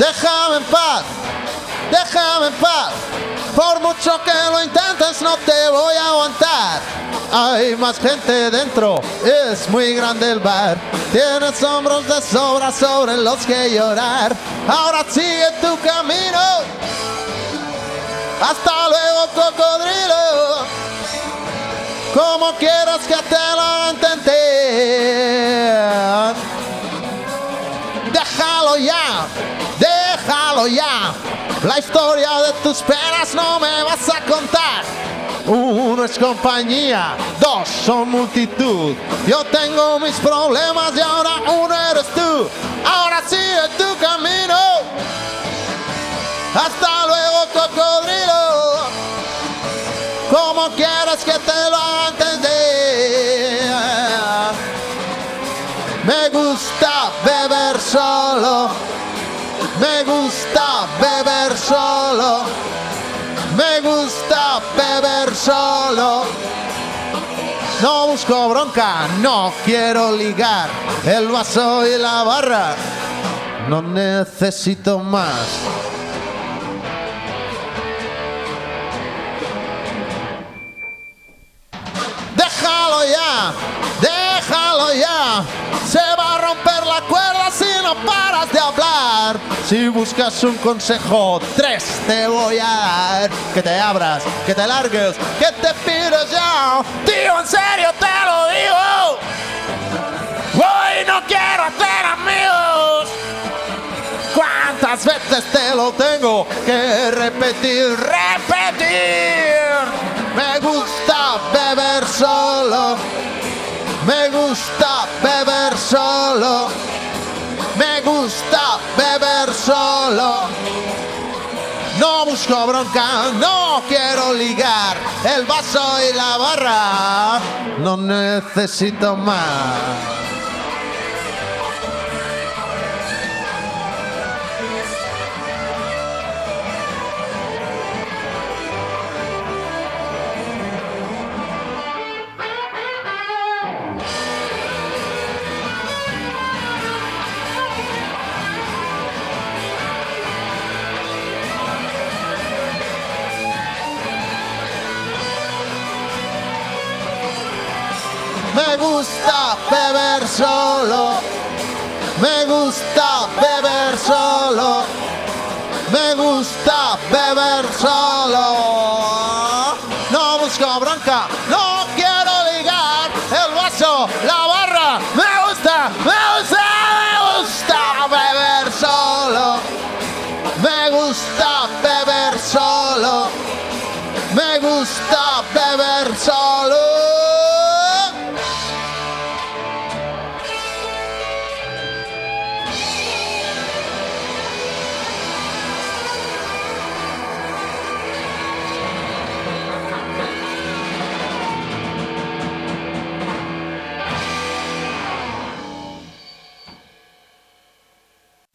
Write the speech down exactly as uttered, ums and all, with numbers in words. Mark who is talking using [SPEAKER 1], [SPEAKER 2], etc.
[SPEAKER 1] déjame en paz, déjame en paz. Por mucho que lo intentes no te voy a aguantar. Hay más gente dentro, es muy grande el bar. Tienes hombros de sobra sobre los que llorar. Ahora sigue tu camino. Hasta luego, cocodrilo. Como quieras que te lo intente. Déjalo ya, déjalo ya. La historia de tus penas no me vas a contar. Uno es compañía, dos son multitud. Yo tengo mis problemas y ahora uno eres tú. Ahora sigue tu camino. Hasta luego, cocodrilo. ¿Cómo quieres que te lo haga entender? Me gusta beber solo. Me gusta beber solo. Me gusta beber solo. No busco bronca, no quiero ligar. El vaso y la barra, no necesito más. Déjalo ya, déjalo ya. Se va a romper la cuerda si no paras de hablar. Si buscas un consejo, tres te voy a dar. Que te abras, que te largues, que te pires ya. Tío, en serio te lo digo. Hoy no quiero hacer amigos. ¿Cuántas veces te lo tengo que repetir, repetir? Me gusta beber solo. Me gusta beber solo. Me gusta beber solo. No busco bronca, no quiero ligar. El vaso y la barra, no necesito más. Me gusta beber solo. Me gusta beber solo. Me gusta beber solo. No busco bronca, no quiero ligar. El vaso, la barra, me gusta, me gusta, me gusta beber solo. Me gusta beber solo. Me gusta beber solo.